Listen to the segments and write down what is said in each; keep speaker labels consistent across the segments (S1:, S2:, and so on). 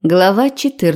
S1: Глава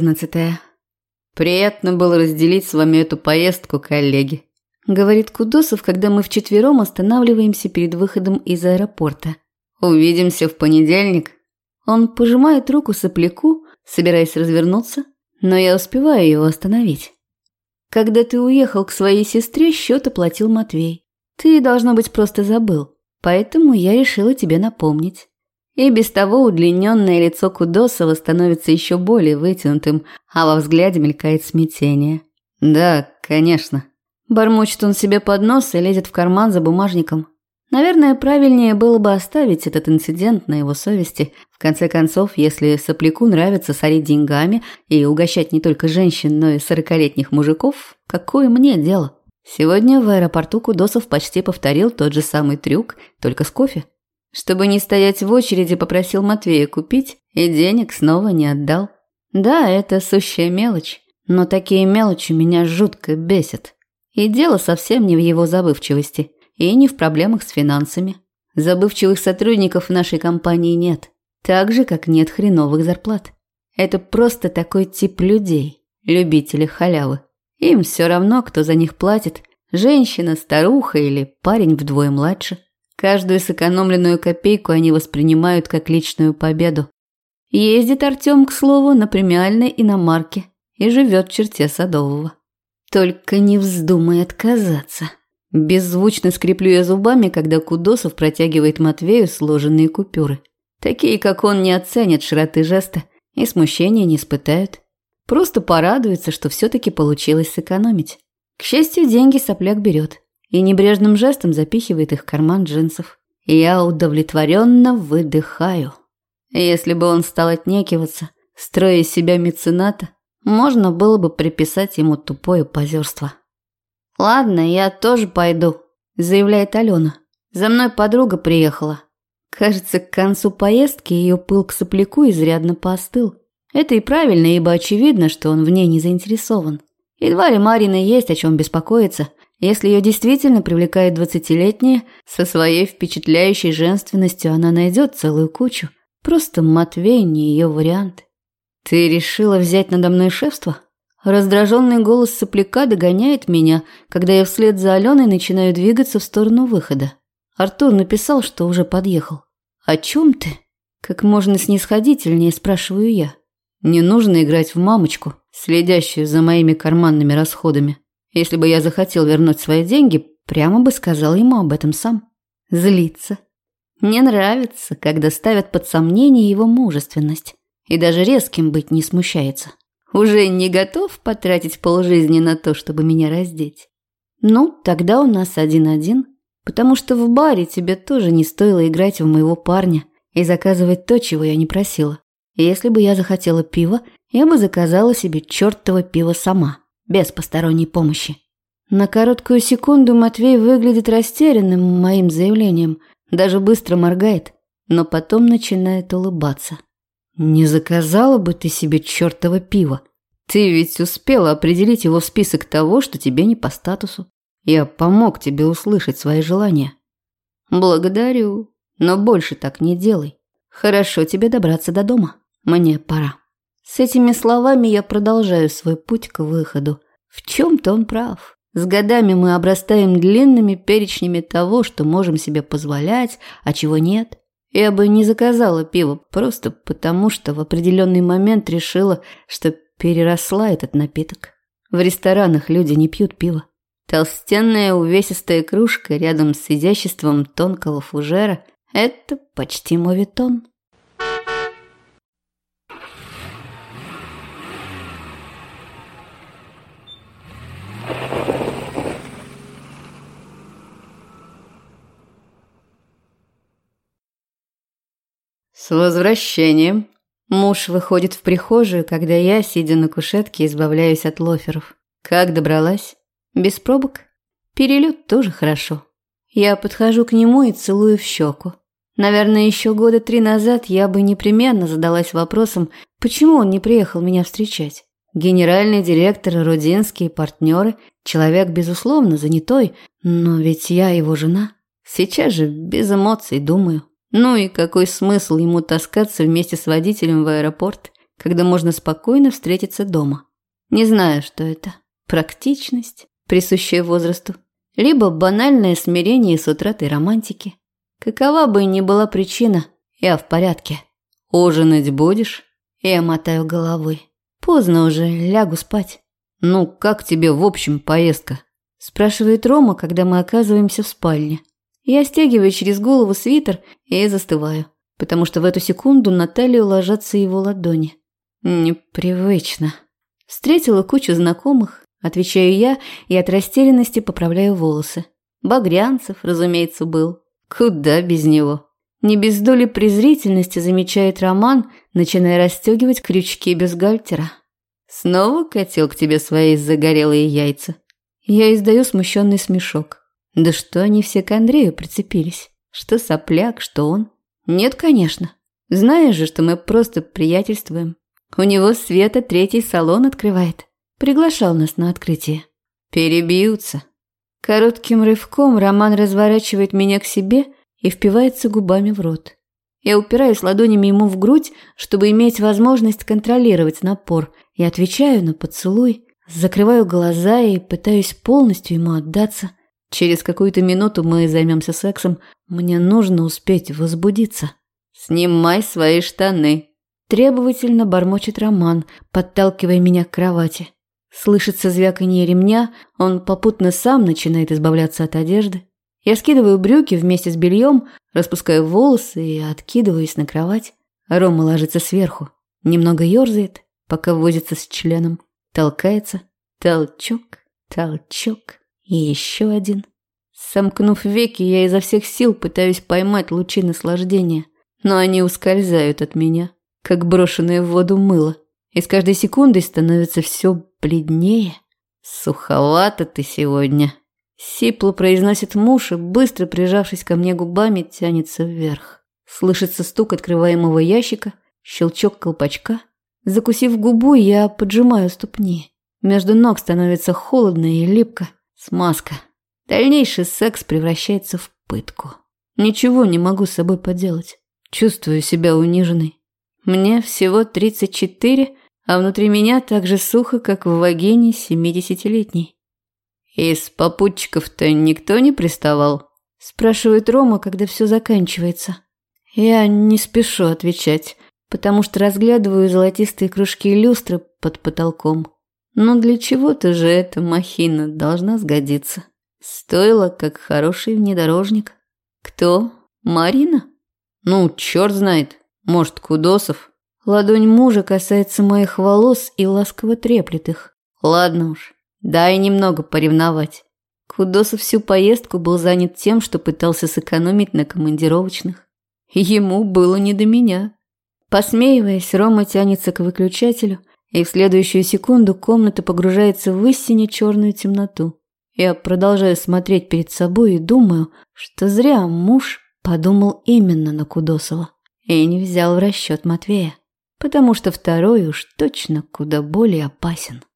S1: 14. «Приятно было разделить с вами эту поездку, коллеги», – говорит Кудосов, когда мы вчетвером останавливаемся перед выходом из аэропорта. «Увидимся в понедельник». Он пожимает руку сопляку, собираясь развернуться, но я успеваю его остановить. «Когда ты уехал к своей сестре, счет оплатил Матвей. Ты, должно быть, просто забыл, поэтому я решила тебе напомнить». И без того удлиненное лицо Кудосова становится еще более вытянутым, а во взгляде мелькает смятение. «Да, конечно». Бормочет он себе под нос и лезет в карман за бумажником. Наверное, правильнее было бы оставить этот инцидент на его совести. В конце концов, если сопляку нравится сорить деньгами и угощать не только женщин, но и 40-летних мужиков, какое мне дело? Сегодня в аэропорту Кудосов почти повторил тот же самый трюк, только с кофе. Чтобы не стоять в очереди, попросил Матвея купить, и денег снова не отдал. Да, это сущая мелочь, но такие мелочи меня жутко бесят. И дело совсем не в его забывчивости, и не в проблемах с финансами. Забывчивых сотрудников в нашей компании нет, так же, как нет хреновых зарплат. Это просто такой тип людей, любители халявы. Им все равно, кто за них платит, женщина, старуха или парень вдвое младше. Каждую сэкономленную копейку они воспринимают как личную победу. Ездит Артем, к слову, на премиальной иномарке и живет в черте Садового. Только не вздумай отказаться. Беззвучно скреплю я зубами, когда Кудосов протягивает Матвею сложенные купюры. Такие, как он, не оценят широты жеста и смущения не испытают. Просто порадуются, что все-таки получилось сэкономить. К счастью, деньги сопляк берет и небрежным жестом запихивает их в карман джинсов. Я удовлетворенно выдыхаю. Если бы он стал отнекиваться, строя из себя мецената, можно было бы приписать ему тупое позерство. «Ладно, я тоже пойду», – заявляет Алена. «За мной подруга приехала». Кажется, к концу поездки ее пыл к сопляку изрядно поостыл. Это и правильно, ибо очевидно, что он в ней не заинтересован. Едва ли Мариной есть о чем беспокоиться, если ее действительно привлекает 20-летняя, со своей впечатляющей женственностью она найдет целую кучу. Просто Матвей не ее вариант. «Ты решила взять надо мной шефство?» Раздраженный голос сопляка догоняет меня, когда я вслед за Аленой начинаю двигаться в сторону выхода. Артур написал, что уже подъехал. «О чем ты?» Как можно снисходительнее, спрашиваю я. Не нужно играть в мамочку, следящую за моими карманными расходами. Если бы я захотел вернуть свои деньги, прямо бы сказал ему об этом сам. Злится. Мне нравится, когда ставят под сомнение его мужественность. И даже резким быть не смущается. Уже не готов потратить полжизни на то, чтобы меня раздеть? Ну, тогда у нас 1-1, потому что в баре тебе тоже не стоило играть в моего парня и заказывать то, чего я не просила. Если бы я захотела пива, я бы заказала себе чертово пиво сама. Без посторонней помощи. На короткую секунду Матвей выглядит растерянным моим заявлением, даже быстро моргает, но потом начинает улыбаться. «Не заказала бы ты себе чертово пиво? Ты ведь успела определить его в список того, что тебе не по статусу. Я помог тебе услышать свои желания». «Благодарю, но больше так не делай. Хорошо тебе добраться до дома. Мне пора». С этими словами я продолжаю свой путь к выходу. В чем-то он прав. С годами мы обрастаем длинными перечнями того, что можем себе позволять, а чего нет. Я бы не заказала пиво, просто потому что в определенный момент решила, что переросла этот напиток. В ресторанах люди не пьют пиво. Толстенная увесистая кружка рядом с изяществом тонкого фужера – это почти моветон. «С возвращением!» Муж выходит в прихожую, когда я, сидя на кушетке, избавляюсь от лоферов. «Как добралась?» «Без пробок?» «Перелет тоже хорошо». Я подхожу к нему и целую в щеку. Наверное, еще 3 года назад я бы непременно задалась вопросом, почему он не приехал меня встречать. Генеральный директор, Рудинский, партнеры, человек, безусловно, занятой, но ведь я его жена. Сейчас же без эмоций думаю. Ну и какой смысл ему таскаться вместе с водителем в аэропорт? когда можно спокойно встретиться дома. Не знаю, что это. Практичность, присущая возрасту, либо банальное смирение с утратой романтики. Какова бы ни была причина, я в порядке. Ужинать будешь? Я мотаю головой. Поздно уже, лягу спать. Ну, как тебе в общем поездка? Спрашивает Рома, когда мы оказываемся в спальне. Я стягиваю через голову свитер и застываю, потому что в эту секунду на талию ложатся его ладони. Непривычно. Встретила кучу знакомых, отвечаю я и от растерянности поправляю волосы. Багрянцев, разумеется, был. Куда без него? Не без доли презрительности замечает Роман, начиная расстегивать крючки бюстгальтера. Снова катил к тебе свои загорелые яйца. Я издаю смущенный смешок. Да что они все к Андрею прицепились? Что сопляк, что он? Нет, конечно. Знаешь же, что мы просто приятельствуем. У него Света 3-й салон открывает. Приглашал нас на открытие. Перебьются. Коротким рывком Роман разворачивает меня к себе и впивается губами в рот. Я упираюсь ладонями ему в грудь, чтобы иметь возможность контролировать напор, и отвечаю на поцелуй, закрываю глаза и пытаюсь полностью ему отдаться. Через какую-то минуту мы займемся сексом. Мне нужно успеть возбудиться. «Снимай свои штаны», – требовательно бормочет Роман, подталкивая меня к кровати. Слышится звяканье ремня, он попутно сам начинает избавляться от одежды. Я скидываю брюки вместе с бельем, распускаю волосы и откидываюсь на кровать. Рома ложится сверху, немного ерзает, пока возится с членом. Толкается, толчок, толчок и еще один. Сомкнув веки, я изо всех сил пытаюсь поймать лучи наслаждения, но они ускользают от меня, как брошенное в воду мыло, и с каждой секундой становится все бледнее. «Суховато ты сегодня», – сипло произносит муж и, быстро прижавшись ко мне губами, тянется вверх. Слышится стук открываемого ящика, щелчок колпачка. Закусив губу, я поджимаю ступни. Между ног становится холодно и липко. Смазка. Дальнейший секс превращается в пытку. Ничего не могу с собой поделать. Чувствую себя униженной. Мне всего 34, а внутри меня так же сухо, как в вагине 70-летней. «Из попутчиков-то никто не приставал?» – спрашивает Рома, когда все заканчивается. Я не спешу отвечать, потому что разглядываю золотистые кружки люстры под потолком. Но для чего-то же эта махина должна сгодиться. Стоило, как хороший внедорожник. Кто? Марина? Ну, черт знает. Может, Кудосов? Ладонь мужа касается моих волос и ласково треплет их. Ладно уж, дай немного поревновать. Кудосов всю поездку был занят тем, что пытался сэкономить на командировочных. Ему было не до меня. Посмеиваясь, Рома тянется к выключателю, и в следующую секунду комната погружается в истине черную темноту. Я продолжаю смотреть перед собой и думаю, что зря муж подумал именно на Кудосова и не взял в расчет Матвея, потому что второй уж точно куда более опасен.